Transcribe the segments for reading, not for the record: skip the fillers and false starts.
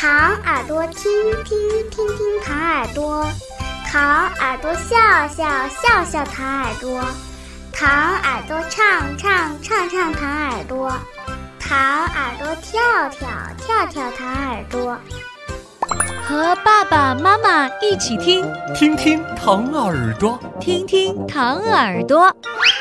糖耳朵听听听听糖耳朵，糖耳朵笑笑笑笑糖耳朵，糖耳朵唱唱唱唱糖耳朵，糖耳朵跳跳跳跳糖耳朵。 和爸爸妈妈一起听， 听听糖耳朵， 听听糖耳朵。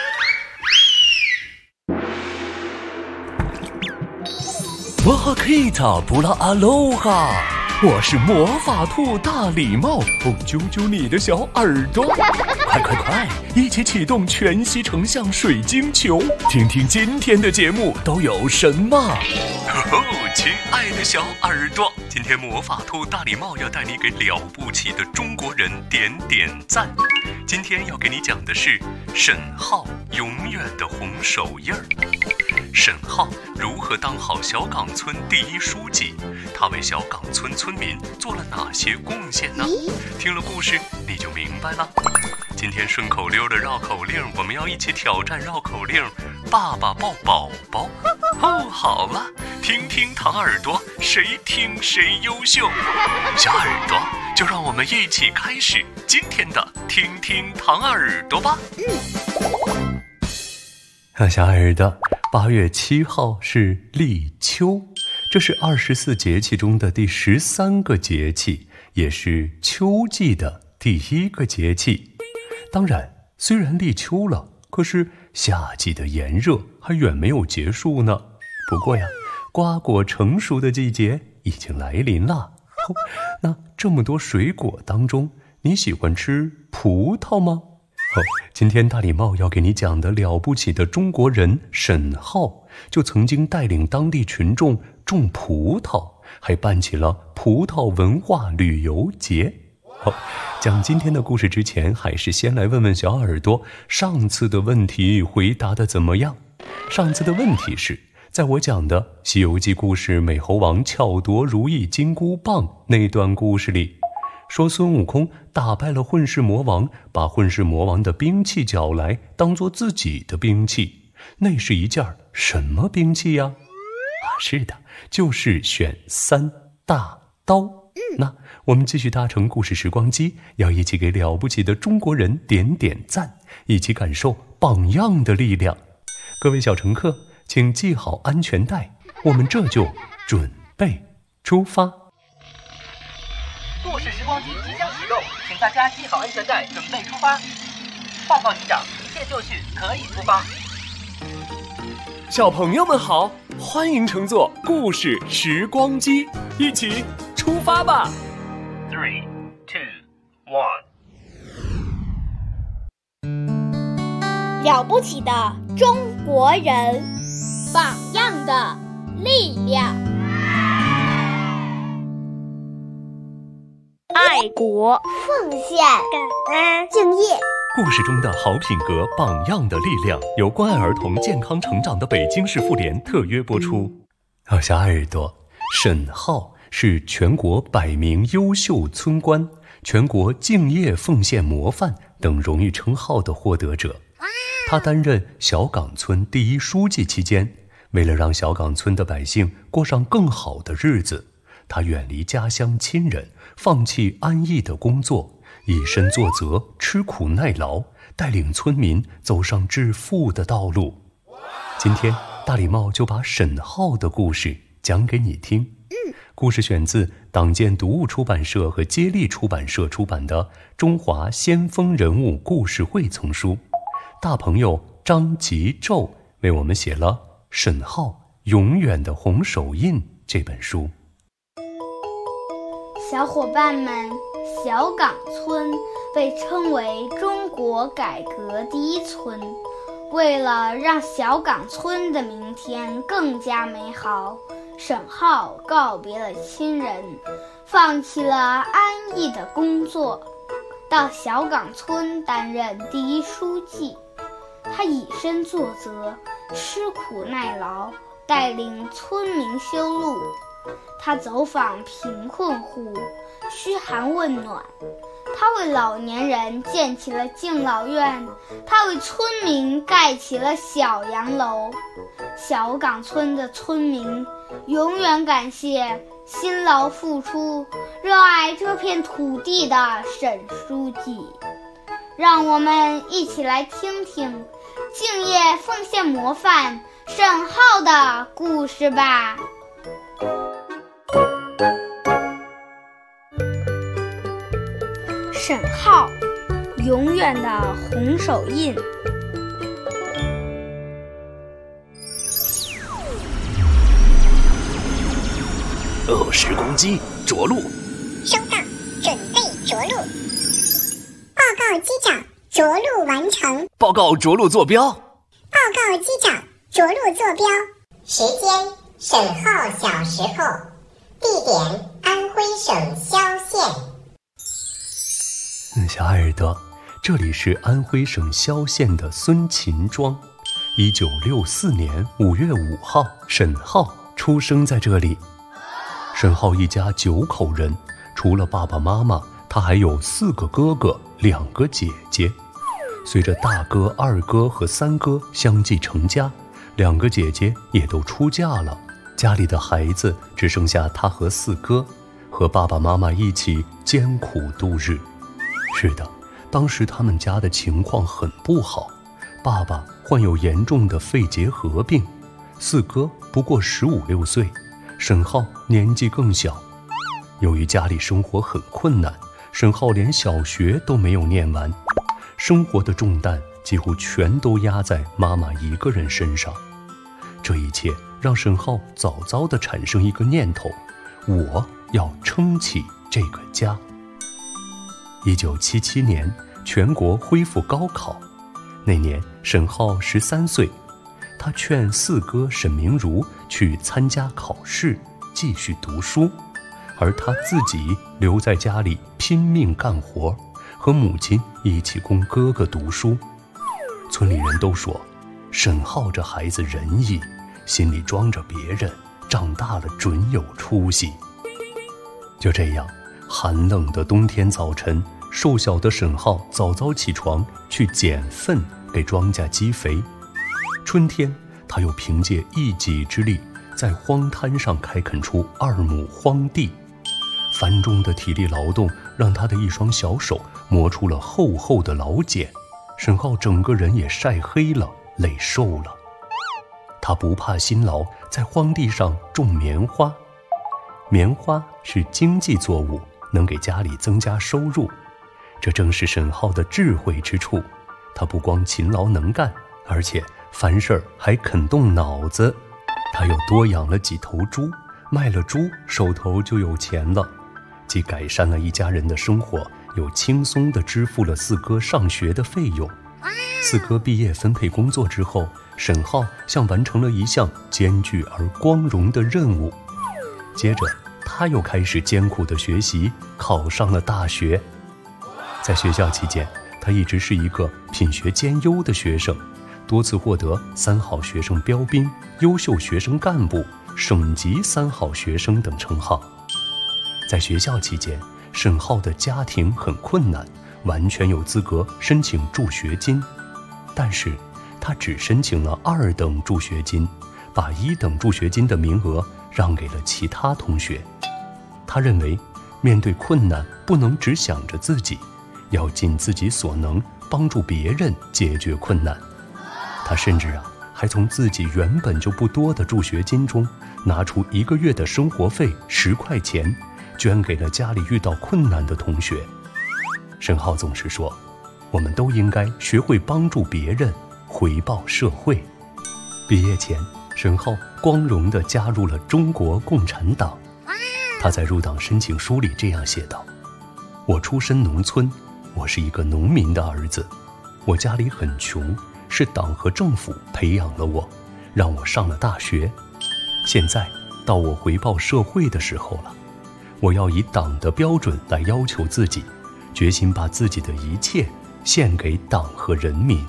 哇哈克塔布拉阿罗哈，我是魔法兔大礼帽，揪揪你的小耳朵，快快快，一起启动全息成像水晶球，听听今天的节目都有什么。亲爱的小耳朵，今天魔法兔大礼帽要带你给了不起的中国人点点赞。今天要给你讲的是沈浩永远的红手印儿。沈浩如何当好小岗村第一书记？他为小岗村村民做了哪些贡献呢？听了故事你就明白了。今天顺口溜的绕口令，我们要一起挑战绕口令爸爸抱宝宝。好了，听听糖耳朵，谁听谁优秀。小耳朵，就让我们一起开始今天的听听糖耳朵吧。小耳朵，8月7号是立秋，这是24节气中的第13个节气，也是秋季的第1个节气。当然，虽然立秋了，可是夏季的炎热还远没有结束呢。不过呀，瓜果成熟的季节已经来临了。那这么多水果当中，你喜欢吃葡萄吗？今天大礼帽要给你讲的了不起的中国人沈浩，就曾经带领当地群众种葡萄，还办起了葡萄文化旅游节。讲今天的故事之前，还是先来问问小耳朵，上次的问题回答得怎么样？上次的问题是，在我讲的《西游记》故事美猴王巧夺如意金箍棒那段故事里，说孙悟空打败了混世魔王，把混世魔王的兵器找来当做自己的兵器，那是一件什么兵器呀？是的，就是选3大刀。那我们继续搭乘故事时光机，要一起给了不起的中国人点点赞，一起感受榜样的力量。各位小乘客，请系好安全带，我们这就准备出发。 故事时光机即将启动，请大家系好安全带，准备出发。报告机长，一切就绪，可以出发。 小朋友们好，欢迎乘坐故事时光机，一起出发吧。 3、2、1。 了不起的中国人，榜样的力量。 爱国、 奉献、感恩、敬业。 故事中的好品格、榜样的力量，由关爱儿童健康成长的北京市妇联特约播出。小耳朵，沈浩是全国100名优秀村官、全国敬业奉献模范等荣誉称号的获得者。他担任小岗村第一书记期间，为了让小岗村的百姓过上更好的日子，他远离家乡亲人，放弃安逸的工作，以身作则，吃苦耐劳，带领村民走上致富的道路。今天大礼帽就把沈浩的故事讲给你听。故事选自党建读物出版社和接力出版社出版的《中华先锋人物故事会》丛书。大朋友张吉宙为我们写了《沈浩永远的红手印》这本书。 小伙伴们，小岗村被称为中国改革第一村。为了让小岗村的明天更加美好，沈浩告别了亲人，放弃了安逸的工作，到小岗村担任第一书记。他以身作则，吃苦耐劳，带领村民修路。他走访贫困户，嘘寒问暖。他为老年人建起了敬老院，他为村民盖起了小洋楼。小岗村的村民永远感谢辛劳付出、热爱这片土地的沈书记。让我们一起来听听敬业奉献模范沈浩的故事吧。沈浩，永远的红手印。 时光机着陆。 收到，准备着陆。报告机长，着陆完成。 报告着陆坐标。 报告机长，着陆坐标。时间：沈浩小时候。地点：安徽省萧县。 小耳朵，这里是安徽省萧县的孙秦庄。1964年5月5号，沈浩出生在这里。沈浩一家9口人，除了爸爸妈妈，他还有4个哥哥，2个姐姐。随着大哥、二哥和三哥相继成家，2个姐姐也都出嫁了，家里的孩子只剩下他和4哥，和爸爸妈妈一起艰苦度日。是的，当时他们家的情况很不好，爸爸患有严重的肺结核病，4哥不过15、16岁，沈浩年纪更小。由于家里生活很困难，沈浩连小学都没有念完，生活的重担几乎全都压在妈妈一个人身上。这一切让沈浩早早地产生一个念头：我要撑起这个家。1977年，全国恢复高考，那年沈浩13岁，他劝4哥沈明儒去参加考试，继续读书，而他自己留在家里拼命干活，和母亲一起供哥哥读书。村里人都说，沈浩这孩子仁义，心里装着别人，长大了准有出息。就这样，寒冷的冬天早晨，瘦小的沈浩早早起床去捡粪给庄稼积肥。春天，他又凭借一己之力在荒滩上开垦出2亩荒地。繁重的体力劳动让他的一双小手磨出了厚厚的老茧，沈浩整个人也晒黑了，累瘦了。他不怕辛劳，在荒地上种棉花。棉花是经济作物，能给家里增加收入。这正是沈浩的智慧之处，他不光勤劳能干，而且凡事还肯动脑子。他又多养了几头猪，卖了猪手头就有钱了，既改善了一家人的生活，又轻松地支付了4哥上学的费用。4哥毕业分配工作之后，沈浩像完成了一项艰巨而光荣的任务。接着他又开始艰苦的学习，考上了大学。在学校期间，他一直是一个品学兼优的学生，多次获得3好学生标兵、优秀学生干部、省级3好学生等称号。在学校期间，沈浩的家庭很困难，完全有资格申请助学金，但是他只申请了2等助学金，把1等助学金的名额让给了其他同学。他认为，面对困难不能只想着自己，要尽自己所能帮助别人解决困难。他甚至还从自己原本就不多的助学金中拿出1个月的生活费10块钱，捐给了家里遇到困难的同学。沈浩总是说，我们都应该学会帮助别人，回报社会。毕业前，沈浩光荣地加入了中国共产党。他在入党申请书里这样写道：我出身农村，我是一个农民的儿子，我家里很穷，是党和政府培养了我，让我上了大学。现在到我回报社会的时候了，我要以党的标准来要求自己，决心把自己的一切献给党和人民。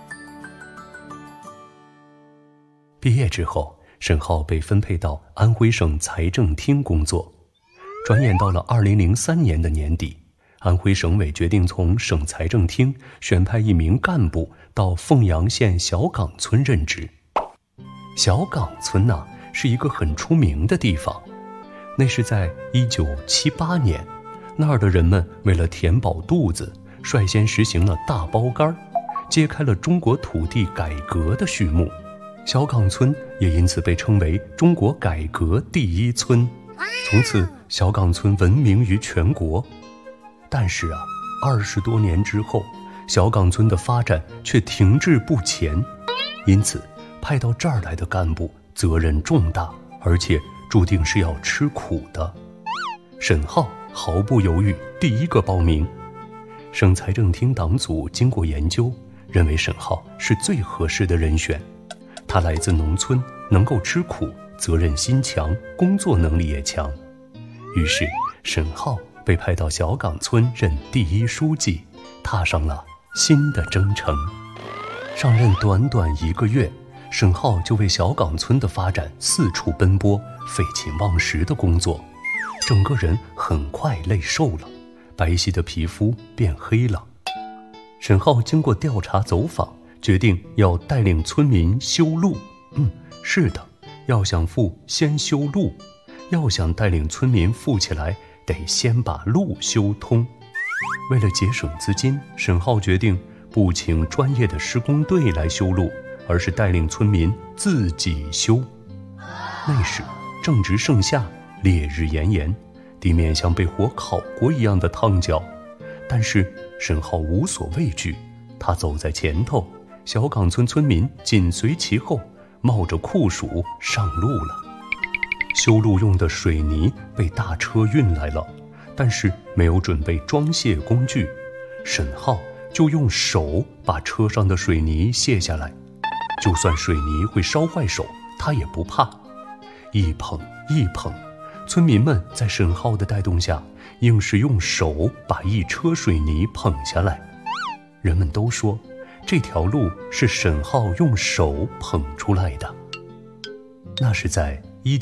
毕业之后，沈浩被分配到安徽省财政厅工作。转眼到了2003年的年底，安徽省委决定从省财政厅选派一名干部到凤阳县小岗村任职。小岗村是一个很出名的地方， 那是在1978年，那儿的人们为了填饱肚子，率先实行了大包干，揭开了中国土地改革的序幕。小岗村也因此被称为中国改革第一村，从此小岗村闻名于全国。但是20多年之后，小岗村的发展却停滞不前，因此派到这儿来的干部责任重大，而且注定是要吃苦的。沈浩毫不犹豫第一个报名。省财政厅党组经过研究，认为沈浩是最合适的人选。他来自农村，能够吃苦，责任心强，工作能力也强。于是沈浩被派到小岗村任第一书记，踏上了新的征程。上任短短1个月，沈浩就为小岗村的发展四处奔波，废寝忘食的工作，整个人很快累瘦了，白皙的皮肤变黑了。沈浩经过调查走访，决定要带领村民修路。是的，要想富先修路，要想带领村民富起来，得先把路修通。为了节省资金，沈浩决定不请专业的施工队来修路，而是带领村民自己修。那时正值盛夏，烈日炎炎，地面像被火烤过一样的烫脚，但是沈浩无所畏惧，他走在前头，小岗村村民紧随其后，冒着酷暑上路了。修路用的水泥被大车运来了，但是没有准备装卸工具，沈浩就用手把车上的水泥卸下来，就算水泥会烧坏手，他也不怕。一捧一捧，村民们在沈浩的带动下，硬是用手把一车水泥捧下来。人们都说，这条路是沈浩用手捧出来的。那是在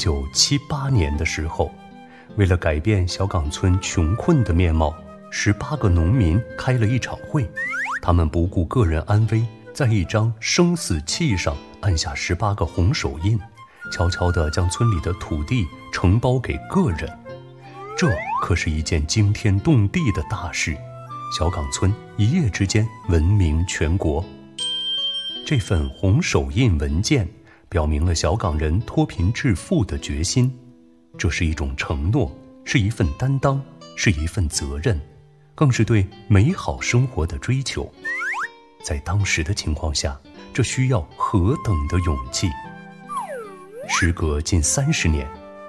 1978年的时候，为了改变小岗村穷困的面貌，18个农民开了一场会，他们不顾个人安危，在一张生死契上按下18个红手印，悄悄地将村里的土地承包给个人。这可是一件惊天动地的大事，小岗村一夜之间闻名全国。这份红手印文件表明了小岗人脱贫致富的决心，这是一种承诺，是一份担当，是一份责任，更是对美好生活的追求。在当时的情况下，这需要何等的勇气。时隔近30年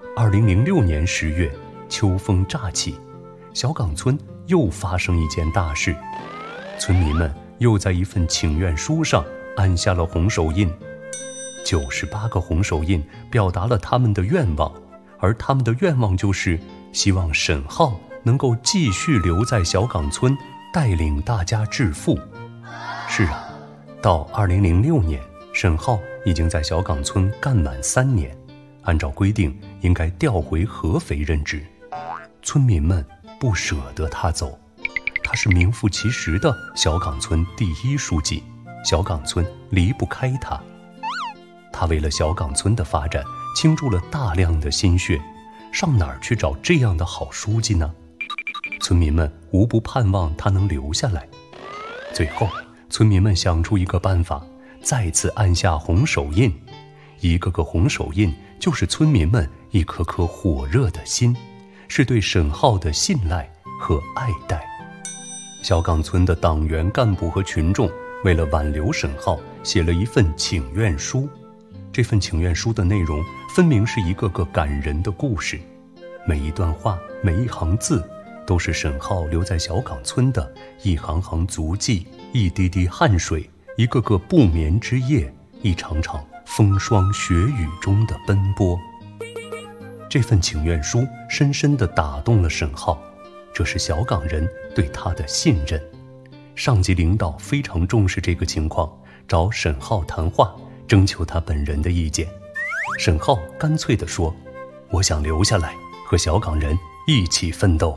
，2006年10月，秋风乍起，小岗村又发生一件大事，村民们又在一份请愿书上按下了红手印。98个红手印表达了他们的愿望，而他们的愿望就是希望沈浩能够继续留在小岗村，带领大家致富。是啊，到2006年，沈浩已经在小岗村干满3年，按照规定应该调回合肥任职。村民们不舍得他走，他是名副其实的小岗村第一书记，小岗村离不开他。他为了小岗村的发展倾注了大量的心血，上哪儿去找这样的好书记呢？村民们无不盼望他能留下来。最后村民们想出一个办法，再次按下红手印，一个个红手印就是村民们一颗颗火热的心，是对沈浩的信赖和爱戴。小岗村的党员干部和群众为了挽留沈浩，写了一份请愿书。这份请愿书的内容分明是一个个感人的故事，每一段话，每一行字，都是沈浩留在小岗村的一行行足迹，一滴滴汗水，一个个不眠之夜，一场场风霜雪雨中的奔波。这份请愿书深深地打动了沈浩，这是小岗人对他的信任。上级领导非常重视这个情况，找沈浩谈话，征求他本人的意见。沈浩干脆地说，我想留下来，和小岗人一起奋斗。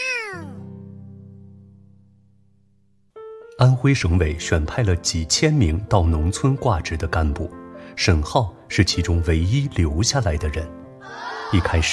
安徽省委选派了几千名到农村挂职的干部，沈浩是其中唯一留下来的人。一开始，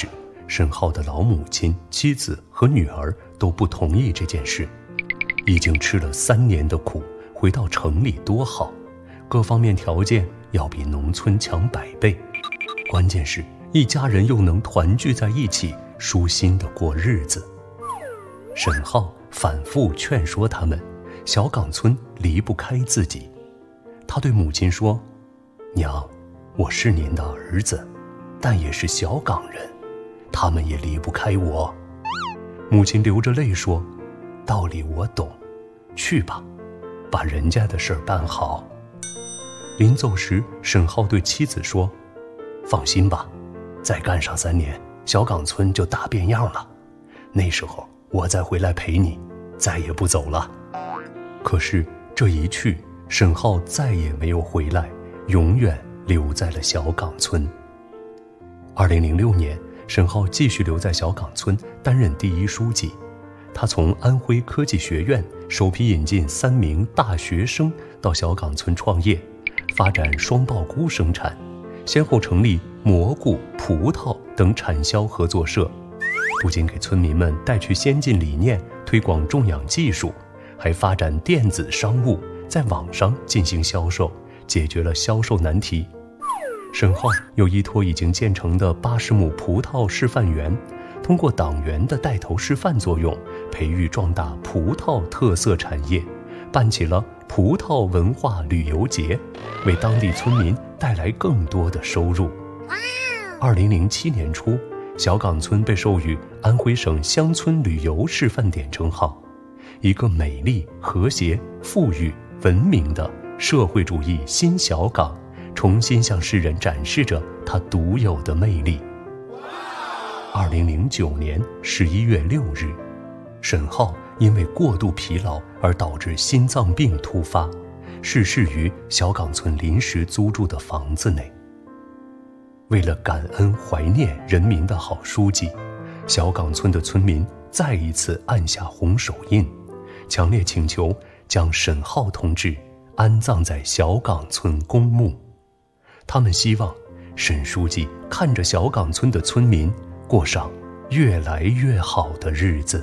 沈浩的老母亲、妻子和女儿都不同意这件事。已经吃了3年的苦，回到城里多好，各方面条件要比农村强100倍。关键是一家人又能团聚在一起，舒心的过日子。沈浩反复劝说他们，小岗村离不开自己。他对母亲说：娘，我是您的儿子，但也是小岗人，他们也离不开我。母亲流着泪说：道理我懂，去吧，把人家的事儿办好。临走时，沈浩对妻子说：放心吧，再干上3年，小岗村就大变样了，那时候我再回来陪你，再也不走了。可是这一去，沈浩再也没有回来，永远留在了小岗村。2006年，沈浩继续留在小岗村担任第1书记。他从安徽科技学院首批引进3名大学生到小岗村创业，发展双爆菇生产，先后成立蘑菇、葡萄等产销合作社，不仅给村民们带去先进理念，推广种养技术，还发展电子商务，在网上进行销售，解决了销售难题。沈浩又依托已经建成的80亩葡萄示范园，通过党员的带头示范作用，培育壮大葡萄特色产业，办起了葡萄文化旅游节，为当地村民带来更多的收入。2007年初，小岗村被授予安徽省乡村旅游示范点称号，一个美丽、和谐、富裕、文明的社会主义新小岗，重新向世人展示着它独有的魅力。2009年11月6日，沈浩因为过度疲劳而导致心脏病突发，逝世于小岗村临时租住的房子内。为了感恩怀念人民的好书记，小岗村的村民再一次按下红手印，强烈请求将沈浩同志安葬在小岗村公墓。他们希望沈书记看着小岗村的村民过上越来越好的日子。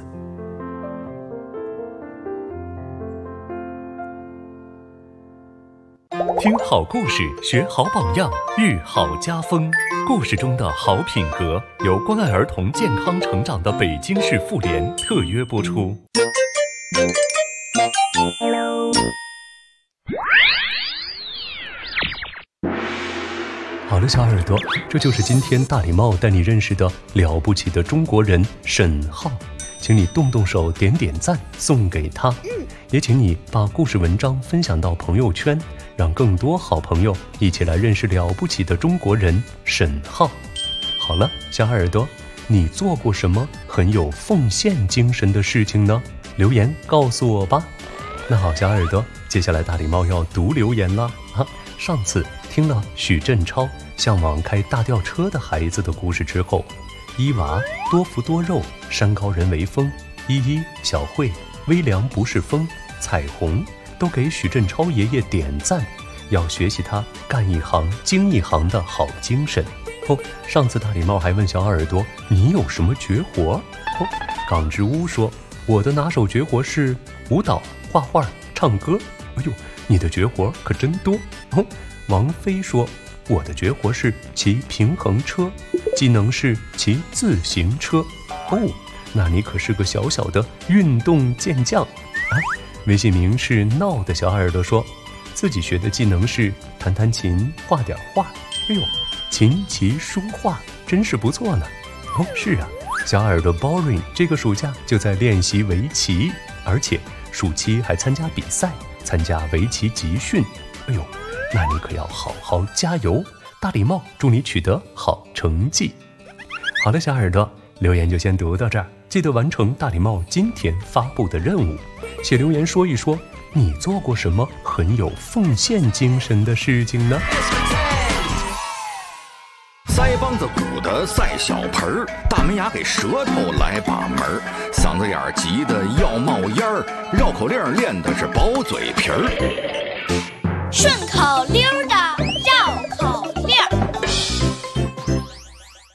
听好故事，学好榜样，育好家风。故事中的好品格由关爱儿童健康成长的北京市妇联特约播出。好了，小耳朵，这就是今天大礼帽带你认识的了不起的中国人沈浩，请你动动手，点点赞，送给他。也请你把故事文章分享到朋友圈，让更多好朋友一起来认识了不起的中国人沈浩。好了，小耳朵，你做过什么很有奉献精神的事情呢？留言告诉我吧。那好，小耳朵，接下来大礼帽要读留言了。上次听了许振超向往开大吊车的孩子的故事之后，伊娃、多福多肉、山高人为峰、依依、小慧、微凉不是风、彩虹都给许振超爷爷点赞，要学习他干一行精一行的好精神。上次大礼帽还问小耳朵你有什么绝活？港之屋说我的拿手绝活是舞蹈、画画、唱歌。哎呦，你的绝活可真多。王菲说我的绝活是骑平衡车，技能是骑自行车。那你可是个小小的运动健将啊！微信名是闹的小耳朵说自己学的技能是弹弹琴、画点画。哎呦，琴棋书画真是不错呢。是啊，小耳朵 Boring 这个暑假就在练习围棋，而且暑期还参加比赛，参加围棋集训。哎呦，那你可要好好加油，大礼帽祝你取得好成绩。好的，小耳朵，留言就先读到这儿，记得完成大礼帽今天发布的任务，写留言说一说你做过什么很有奉献精神的事情呢？ 腮帮子鼓的赛小盆儿，大门牙给舌头来把门儿，嗓子眼儿急得要冒烟儿，绕口令练的是薄嘴皮儿。 顺口溜的绕口令。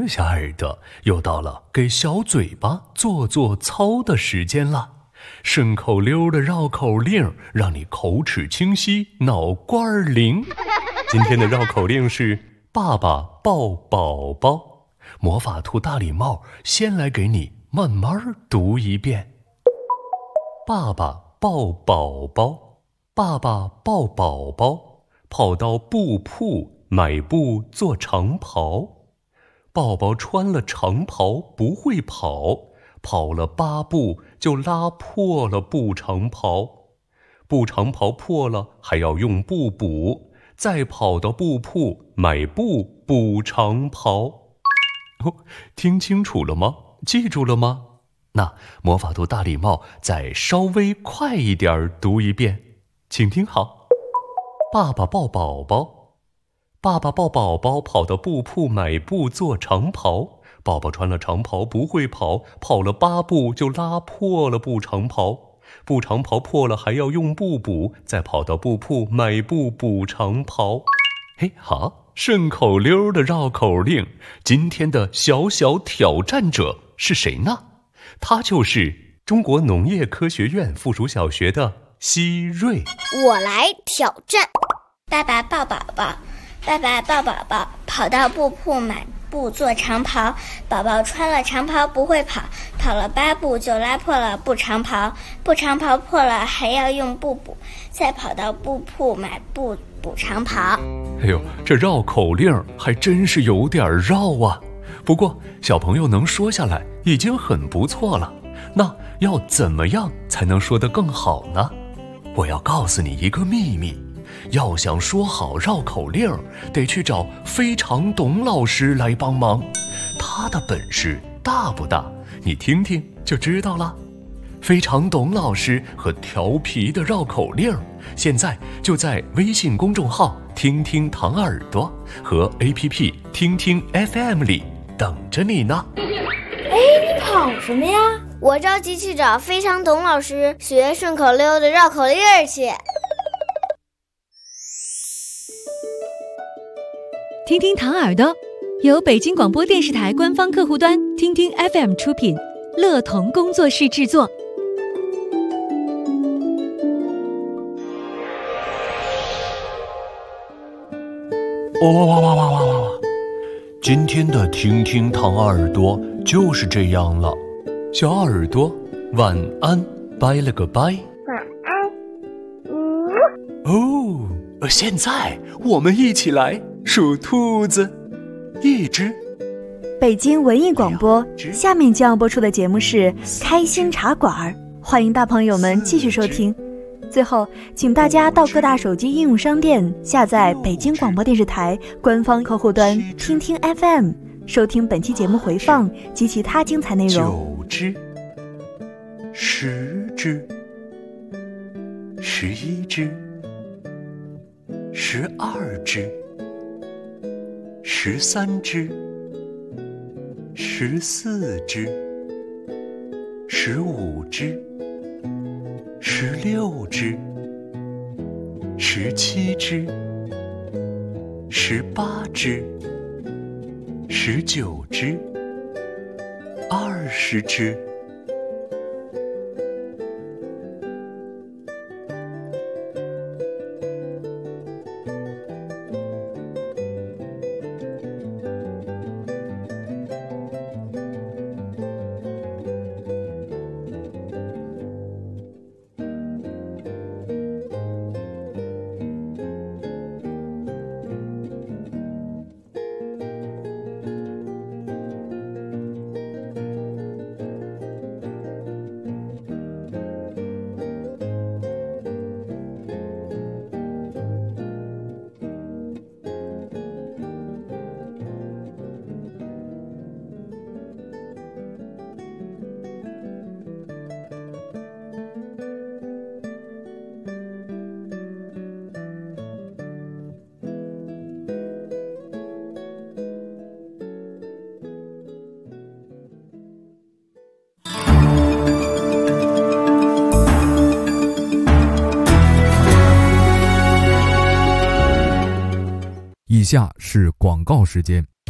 了，小耳朵，又到了给小嘴巴做做操的时间了。顺口溜的绕口令，让你口齿清晰，脑瓜灵。今天的绕口令是爸爸抱宝宝。魔法兔大礼帽先来给你慢慢读一遍。爸爸抱宝宝，爸爸抱宝宝，跑到布铺买布做长袍。宝宝穿了长袍不会跑，跑了8步就拉破了布长袍。布长袍破了还要用布补，再跑到布铺买布补长袍。听清楚了吗？记住了吗？那魔法兔大礼帽再稍微快一点读一遍，请听好。爸爸抱宝宝，爸爸抱宝宝，跑到布铺买布做长袍。宝宝穿了长袍不会跑，跑了8步就拉破了布长袍。布长袍破了还要用布补，再跑到布铺买布补长袍。嘿，好，顺口溜的绕口令，今天的小小挑战者是谁呢？他就是中国农业科学院附属小学的希瑞。 我来挑战。爸爸抱宝宝，爸爸抱宝宝，跑到布铺买布做长袍。宝宝穿了长袍不会跑，跑了8步就拉破了布长袍。布长袍破了还要用布补，再跑到布铺买布补长袍。 哎呦，这绕口令还真是有点绕啊。不过小朋友能说下来已经很不错了。那要怎么样才能说得更好呢？我要告诉你一个秘密，要想说好绕口令，得去找非常董老师来帮忙。他的本事大不大？你听听就知道了。非常董老师和调皮的绕口令，现在就在微信公众号听听糖耳朵和 APP 听听 FM 里等着你呢。 你跑什么呀？我着急去找非常董老师学顺口溜的绕口令去。 听听糖耳朵由北京广播电视台官方客户端听听 FM 出品，乐童工作室制作。 哇！今天的听听糖耳朵就是这样了。小耳朵晚安，拜了个拜。 晚安。 现在我们一起来数兔子。1只。 北京文艺广播，下面将要播出的节目是开心茶馆，欢迎大朋友们继续收听。最后请大家到各大手机应用商店下载北京广播电视台官方客户端听听 FM， 收听本期节目回放及其他精彩内容。 9只。10只。11只。12只。13只。14只。15只。16只。17只。18只。19只。20只。 以下是广告时间。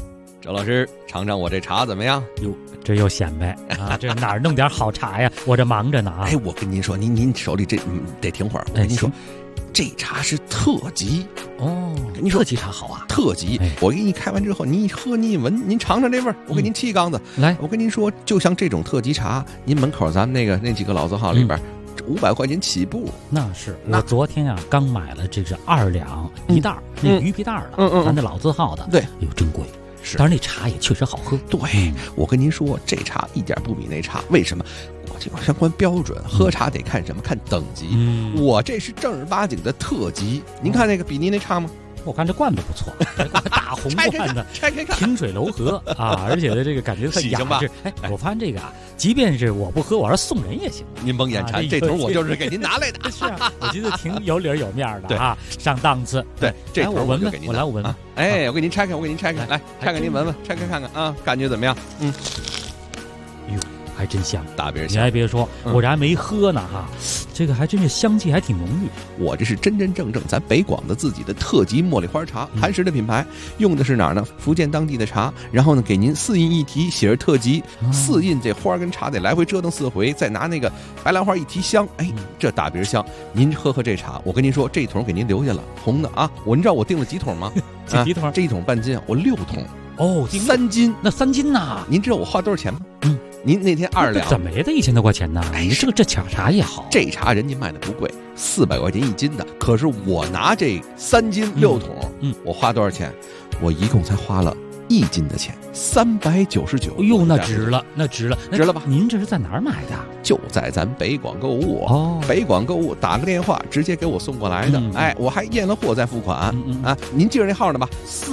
周老师，尝尝我这茶怎么样？ 哟，这又显摆啊！这哪儿弄点好茶呀？我这忙着呢啊！ 哎，我跟您说，您手里这得停会儿。我跟您说，这茶是特级哦。 您说特级茶好啊， 特级。我给你开完之后，您一喝，您一闻，您尝尝这味儿。我给您沏一缸子。 来， 我跟您说，就像这种特级茶，您门口咱们那几个老字号里边。500块钱起步， 那是我昨天啊刚买了，这是2两一袋，那鱼皮袋的，咱那老字号的， 对， 哟真贵，是，但是那茶也确实好喝。 对，我跟您说，这茶一点不比那茶，为什么？我这个相关标准，喝茶得看什么？看等级。我这是正儿八经的特级，您看那个比您那差吗？ 我看这罐子不错，大红罐子， 拆开看， 清水楼河啊，而且的这个感觉很雅致。哎，我发现这个啊，即便是我不喝，我要送人也行。 您甭眼馋，这桶我就是给您拿来的。 是啊，我觉得挺有理有面的啊，上档次。 对，这桶我就给您。 我来，我闻闻。 哎，我给您拆开，来拆开您闻闻，拆开看看啊，感觉怎么样？ 哟。还真香， 大别香！你还别说，我这还没喝呢哈，这个还真是香气还挺浓郁。 我这是真正咱北广的自己的特级茉莉花茶，磐石的品牌，用的是哪儿呢？福建当地的茶，然后呢给您4印一提，写着特级，4印这花跟茶得来回折腾4回，再拿那个白兰花一提香，哎，这大别香。您喝这茶，我跟您说，这桶给您留下了，红的啊。您知道我订了几桶吗？ 几桶？ 这一桶半斤啊，我6桶。 哦 ，3斤， 那3斤呐？ 您知道我花多少钱吗？您那天2两， 怎么也得1000多块钱呢？哎，这茶也好， 这茶人家卖的不贵，400块钱1斤的。可是我拿这3斤6桶，我花多少钱？我一共才花了1斤的钱，399。 哎呦，那值了，值了吧？您这是在哪儿买的？ 就在咱北广购物哦，北广购物打个电话直接给我送过来的。哎，我还验了货再付款啊。您记着那号呢吧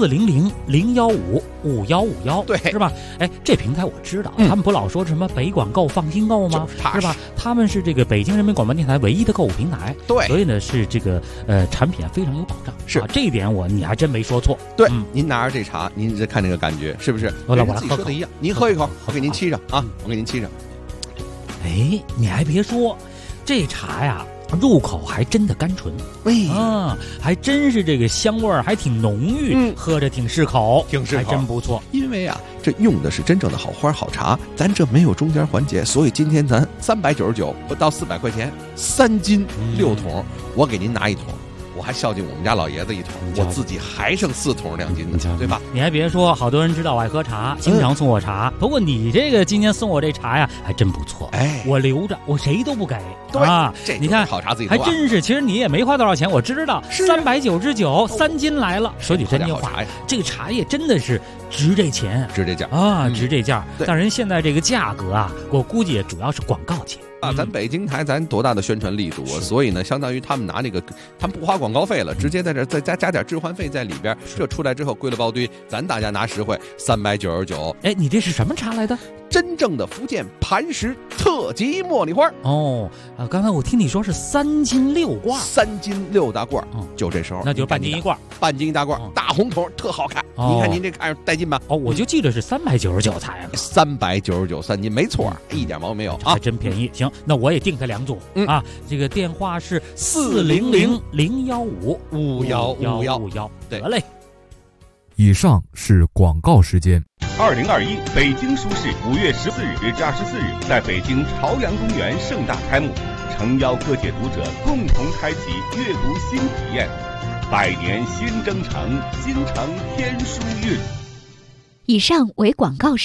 ？400-015-5151， 对，是吧？哎，这平台我知道，他们不老说什么北广购放心购吗？是吧？他们是这个北京人民广播电台唯一的购物平台， 对， 所以呢是这个产品非常有保障。 是这一点你还真没说错。 对，您拿着这茶，您再看这个感觉是不是？ 我来自己说的一样，您喝一口，我给您沏上啊，我给您沏上。 哎，你还别说，这茶呀，入口还真的甘醇，还真是这个香味儿还挺浓郁，喝着挺适口，还真不错。 因为啊，这用的是真正的好花好茶，咱这没有中间环节，所以今天咱399不到400块钱，3斤6桶，我给您拿1桶。我还孝敬我们家老爷子1桶，我自己还剩4桶2斤的，对吧？ 你还别说，好多人知道我爱喝茶，经常送我茶。不过你这个今天送我这茶呀，还真不错。哎，我留着，我谁都不给。 对啊， 这你看好茶自己还真是。其实你也没花多少钱，我知道，399，3斤来了。说句真话呀，这个茶叶真的是值这钱， 值这价啊，值这价。但人现在这个价格啊，我估计主要是广告钱。 咱北京台咱多大的宣传力度啊！所以呢，相当于他们拿那个，他们不花广告费了，直接在这再加点置换费在里边。这出来之后归了包堆，咱大家拿实惠，399。 哎，你这是什么茶来的？ 真正的福建磐石特级茉莉花。 哦，刚才我听你说是3斤6罐 ，3斤6大罐，就这时候， 那就半斤1罐， 半斤1大罐，大红桶，特好看。您看您这看着带劲吧？ 哦，我就记得是399才 ，399 3斤，没错，一点毛病没有啊， 还真便宜。行，那我也订他2组啊。这个电话是400-015-5151，得嘞。 以上是广告时间。 2021北京书市5月14日至24日在北京朝阳公园盛大开幕，诚邀各界读者共同开启阅读新体验。百年新征程，京城天书韵。 以上为广告时